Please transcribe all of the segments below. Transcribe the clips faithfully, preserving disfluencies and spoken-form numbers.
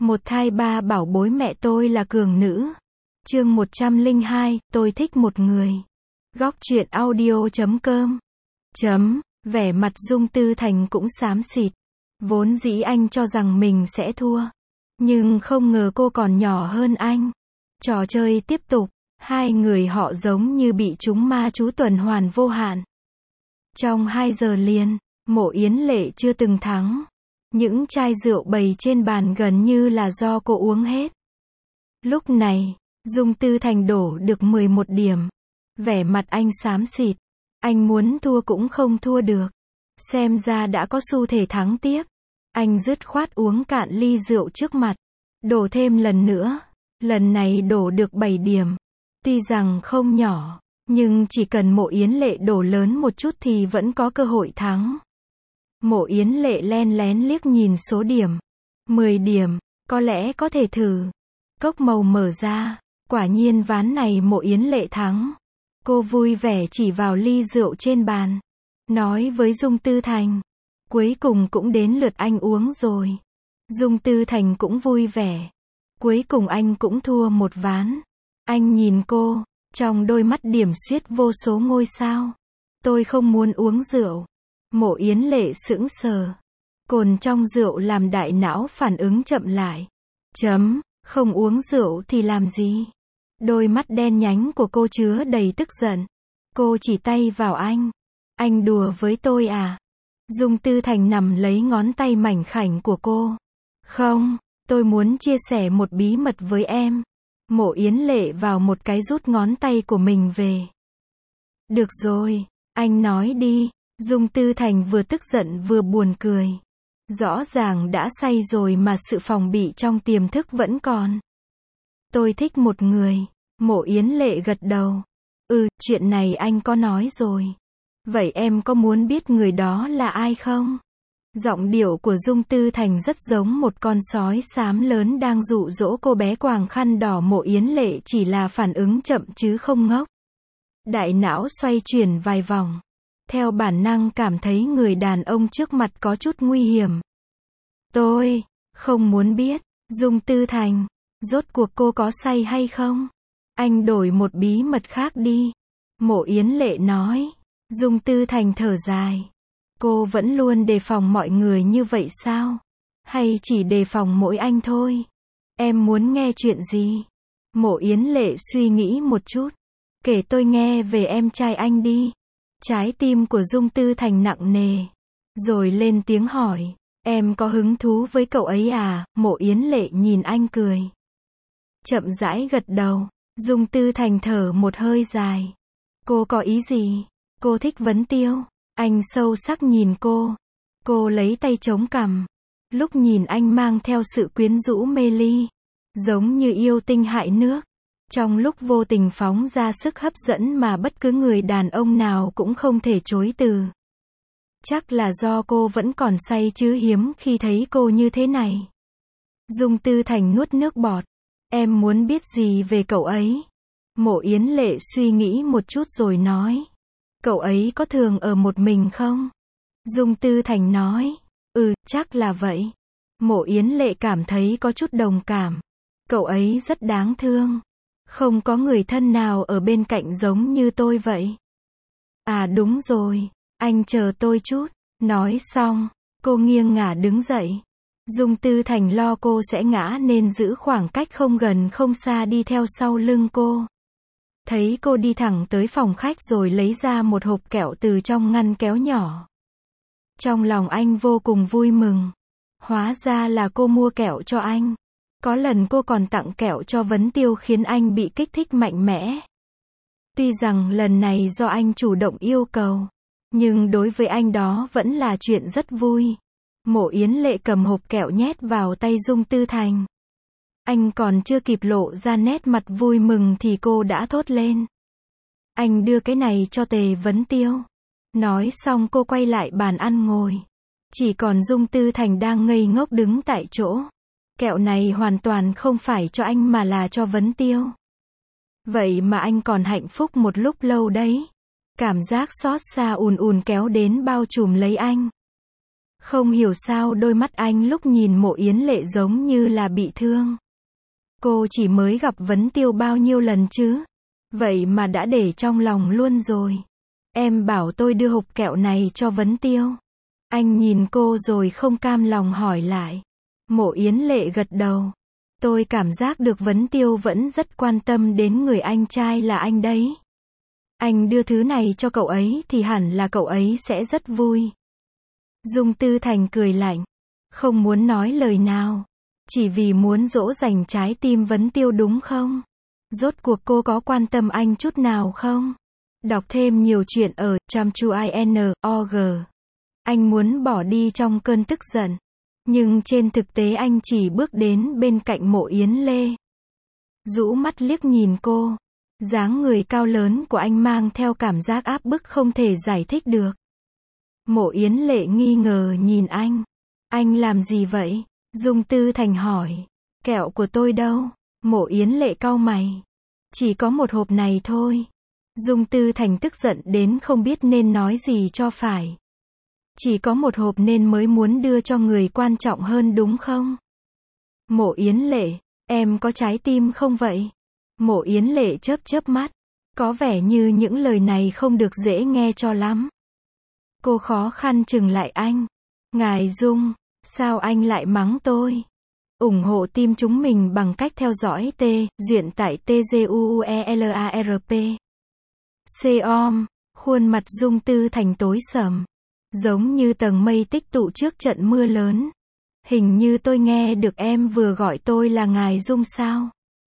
Một thai ba bảo bối mẹ tôi là cường nữ. Chương một trăm lẻ hai, tôi thích một người. Góc truyện audio chấm com. Chấm, vẻ mặt Dung Tư Thành cũng xám xịt. Vốn dĩ anh cho rằng mình sẽ thua. Nhưng không ngờ cô còn nhỏ hơn anh. Trò chơi tiếp tục. Hai người họ giống như bị trúng ma chú tuần hoàn vô hạn. Trong hai giờ liền, Mộ Yến Lệ chưa từng thắng. Những chai rượu bày trên bàn gần như là do cô uống hết. Lúc này, Dung Tư Thành đổ được mười một điểm. Vẻ mặt anh xám xịt. Anh muốn thua cũng không thua được. Xem ra đã có xu thế thắng tiếp. Anh dứt khoát uống cạn ly rượu trước mặt. Đổ thêm lần nữa. Lần này đổ được bảy điểm. Tuy rằng không nhỏ, nhưng chỉ cần Mộ Yến Lệ đổ lớn một chút thì vẫn có cơ hội thắng. Mộ Yến Lệ len lén liếc nhìn số điểm. mười điểm, có lẽ có thể thử. Cốc màu mở ra, quả nhiên ván này Mộ Yến Lệ thắng. Cô vui vẻ chỉ vào ly rượu trên bàn. Nói với Dung Tư Thành. Cuối cùng cũng đến lượt anh uống rồi. Dung Tư Thành cũng vui vẻ. Cuối cùng anh cũng thua một ván. Anh nhìn cô, trong đôi mắt điểm xuyết vô số ngôi sao. Tôi không muốn uống rượu. Mộ Yến Lệ sững sờ. Cồn trong rượu làm đại não phản ứng chậm lại. Chấm, không uống rượu thì làm gì? Đôi mắt đen nhánh của cô chứa đầy tức giận. Cô chỉ tay vào anh. Anh đùa với tôi à? Dung Tư Thành nằm lấy ngón tay mảnh khảnh của cô. Không, tôi muốn chia sẻ một bí mật với em. Mộ Yến Lệ vào một cái rút ngón tay của mình về. Được rồi, anh nói đi. Dung Tư Thành vừa tức giận vừa buồn cười. Rõ ràng đã say rồi mà sự phòng bị trong tiềm thức vẫn còn. Tôi thích một người. Mộ Yến Lệ gật đầu. Ừ, chuyện này anh có nói rồi. Vậy em có muốn biết người đó là ai không? Giọng điệu của Dung Tư Thành rất giống một con sói xám lớn đang dụ dỗ cô bé quàng khăn đỏ. Mộ Yến Lệ chỉ là phản ứng chậm chứ không ngốc. Đại não xoay chuyển vài vòng. Theo bản năng cảm thấy người đàn ông trước mặt có chút nguy hiểm. Tôi không muốn biết. Dung Tư Thành, rốt cuộc cô có say hay không? Anh đổi một bí mật khác đi. Mộ Yến Lệ nói. Dung Tư Thành thở dài. Cô vẫn luôn đề phòng mọi người như vậy sao? Hay chỉ đề phòng mỗi anh thôi? Em muốn nghe chuyện gì? Mộ Yến Lệ suy nghĩ một chút. Kể tôi nghe về em trai anh đi. Trái tim của Dung Tư Thành nặng nề. Rồi lên tiếng hỏi. Em có hứng thú với cậu ấy à? Mộ Yến Lệ nhìn anh cười. Chậm rãi gật đầu. Dung Tư Thành thở một hơi dài. Cô có ý gì? Cô thích Vấn Tiêu. Anh sâu sắc nhìn cô. Cô lấy tay chống cằm. Lúc nhìn anh mang theo sự quyến rũ mê ly. Giống như yêu tinh hại nước. Trong lúc vô tình phóng ra sức hấp dẫn mà bất cứ người đàn ông nào cũng không thể chối từ. Chắc là do cô vẫn còn say chứ hiếm khi thấy cô như thế này. Dung Tư Thành nuốt nước bọt. Em muốn biết gì về cậu ấy? Mộ Yến Lệ suy nghĩ một chút rồi nói. Cậu ấy có thường ở một mình không? Dung Tư Thành nói. Ừ, chắc là vậy. Mộ Yến Lệ cảm thấy có chút đồng cảm. Cậu ấy rất đáng thương. Không có người thân nào ở bên cạnh giống như tôi vậy. À đúng rồi, anh chờ tôi chút. Nói xong, cô nghiêng ngả đứng dậy. Dung Tư Thành lo cô sẽ ngã nên giữ khoảng cách không gần không xa đi theo sau lưng cô. Thấy cô đi thẳng tới phòng khách rồi lấy ra một hộp kẹo từ trong ngăn kéo nhỏ. Trong lòng anh vô cùng vui mừng. Hóa ra là cô mua kẹo cho anh. Có lần cô còn tặng kẹo cho Vấn Tiêu khiến anh bị kích thích mạnh mẽ. Tuy rằng lần này do anh chủ động yêu cầu, nhưng đối với anh đó vẫn là chuyện rất vui. Mộ Yến Lệ cầm hộp kẹo nhét vào tay Dung Tư Thành. Anh còn chưa kịp lộ ra nét mặt vui mừng thì cô đã thốt lên. Anh đưa cái này cho Tề Vấn Tiêu. Nói xong cô quay lại bàn ăn ngồi. Chỉ còn Dung Tư Thành đang ngây ngốc đứng tại chỗ. Kẹo này hoàn toàn không phải cho anh mà là cho Vấn Tiêu. Vậy mà anh còn hạnh phúc một lúc lâu đấy. Cảm giác xót xa ùn ùn kéo đến bao trùm lấy anh. Không hiểu sao đôi mắt anh lúc nhìn Mộ Yến Lệ giống như là bị thương. Cô chỉ mới gặp Vấn Tiêu bao nhiêu lần chứ? Vậy mà đã để trong lòng luôn rồi. Em bảo tôi đưa hộp kẹo này cho Vấn Tiêu. Anh nhìn cô rồi không cam lòng hỏi lại. Mộ Yến Lệ gật đầu. Tôi cảm giác được Vấn Tiêu vẫn rất quan tâm đến người anh trai là anh đấy. Anh đưa thứ này cho cậu ấy thì hẳn là cậu ấy sẽ rất vui. Dung Tư Thành cười lạnh. Không muốn nói lời nào. Chỉ vì muốn dỗ dành trái tim Vấn Tiêu đúng không? Rốt cuộc cô có quan tâm anh chút nào không? Đọc thêm nhiều chuyện ở chăm-chú-in chấm org. Anh muốn bỏ đi trong cơn tức giận. Nhưng trên thực tế anh chỉ bước đến bên cạnh Mộ Yến Lê. Rũ mắt liếc nhìn cô. Dáng người cao lớn của anh mang theo cảm giác áp bức không thể giải thích được. Mộ Yến Lệ nghi ngờ nhìn anh. Anh làm gì vậy? Dung Tư Thành hỏi. Kẹo của tôi đâu? Mộ Yến Lệ cau mày. Chỉ có một hộp này thôi. Dung Tư Thành tức giận đến không biết nên nói gì cho phải. Chỉ có một hộp nên mới muốn đưa cho người quan trọng hơn đúng không? Mộ Yến Lệ, em có trái tim không vậy? Mộ Yến Lệ chớp chớp mắt. Có vẻ như những lời này không được dễ nghe cho lắm. Cô khó khăn chừng lại anh. Ngài Dung, sao anh lại mắng tôi? Ủng hộ team chúng mình bằng cách theo dõi T, duyện tại T G U U E L A R P. C-om, khuôn mặt Dung Tư Thành tối sầm. Giống như tầng mây tích tụ trước trận mưa lớn. Hình như tôi nghe được em vừa gọi tôi là Ngài Dung sao?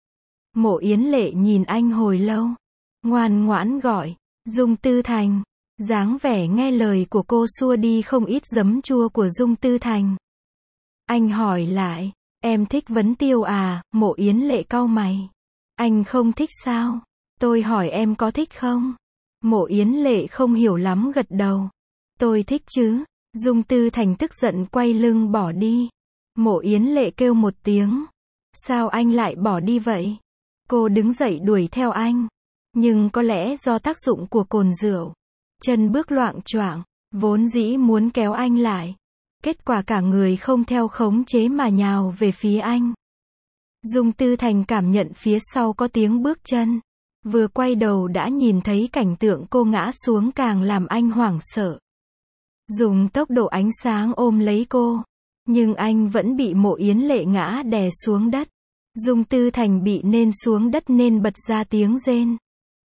Mộ Yến Lệ nhìn anh hồi lâu. Ngoan ngoãn gọi. Dung Tư Thành. Dáng vẻ nghe lời của cô xua đi không ít giấm chua của Dung Tư Thành. Anh hỏi lại. Em thích Vấn Tiêu à? Mộ Yến Lệ cau mày. Anh không thích sao? Tôi hỏi em có thích không? Mộ Yến Lệ không hiểu lắm gật đầu. Tôi thích chứ. Dung Tư Thành tức giận quay lưng bỏ đi. Mộ Yến Lệ kêu một tiếng. Sao anh lại bỏ đi vậy? Cô đứng dậy đuổi theo anh. Nhưng có lẽ do tác dụng của cồn rượu. Chân bước loạng choạng, vốn dĩ muốn kéo anh lại. Kết quả cả người không theo khống chế mà nhào về phía anh. Dung Tư Thành cảm nhận phía sau có tiếng bước chân. Vừa quay đầu đã nhìn thấy cảnh tượng cô ngã xuống càng làm anh hoảng sợ. Dùng tốc độ ánh sáng ôm lấy cô. Nhưng anh vẫn bị Mộ Yến Lệ ngã đè xuống đất. Dung Tư Thành bị nên xuống đất nên bật ra tiếng rên.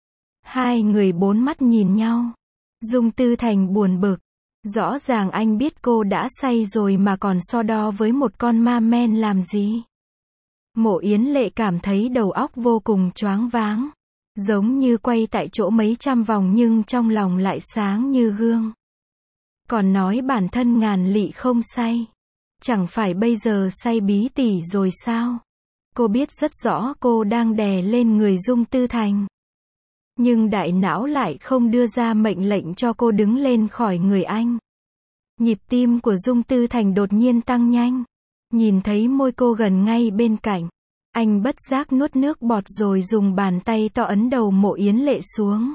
Hai người bốn mắt nhìn nhau. Dung Tư Thành buồn bực. Rõ ràng anh biết cô đã say rồi mà còn so đo với một con ma men làm gì. Mộ Yến Lệ cảm thấy đầu óc vô cùng choáng váng. Giống như quay tại chỗ mấy trăm vòng nhưng trong lòng lại sáng như gương. Còn nói bản thân ngàn lị không say. Chẳng phải bây giờ say bí tỉ rồi sao? Cô biết rất rõ cô đang đè lên người Dung Tư Thành. Nhưng đại não lại không đưa ra mệnh lệnh cho cô đứng lên khỏi người anh. Nhịp tim của Dung Tư Thành đột nhiên tăng nhanh. Nhìn thấy môi cô gần ngay bên cạnh. Anh bất giác nuốt nước bọt rồi dùng bàn tay to ấn đầu Mộ Yến Lệ xuống.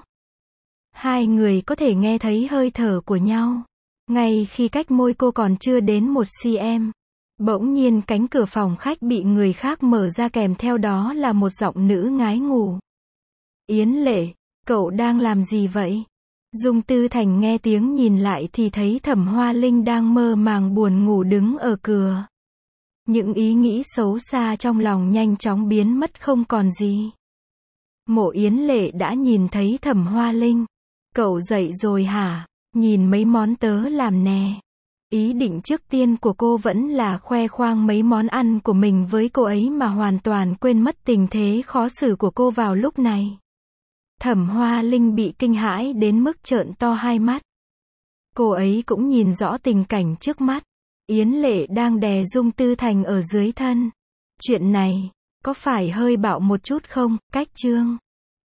Hai người có thể nghe thấy hơi thở của nhau. Ngay khi cách môi cô còn chưa đến một xăng-ti-mét. Bỗng nhiên cánh cửa phòng khách bị người khác mở ra kèm theo đó là một giọng nữ ngái ngủ. Yến Lệ, cậu đang làm gì vậy? Dung Tư Thành nghe tiếng nhìn lại thì thấy Thẩm Hoa Linh đang mơ màng buồn ngủ đứng ở cửa. Những ý nghĩ xấu xa trong lòng nhanh chóng biến mất không còn gì. Mộ Yến Lệ đã nhìn thấy Thẩm Hoa Linh. Cậu dậy rồi hả? Nhìn mấy món tớ làm nè. Ý định trước tiên của cô vẫn là khoe khoang mấy món ăn của mình với cô ấy mà hoàn toàn quên mất tình thế khó xử của cô vào lúc này. Thẩm Hoa Linh bị kinh hãi đến mức trợn to hai mắt. Cô ấy cũng nhìn rõ tình cảnh trước mắt. Yến Lệ đang đè Dung Tư Thành ở dưới thân. Chuyện này, có phải hơi bạo một chút không? Cách chương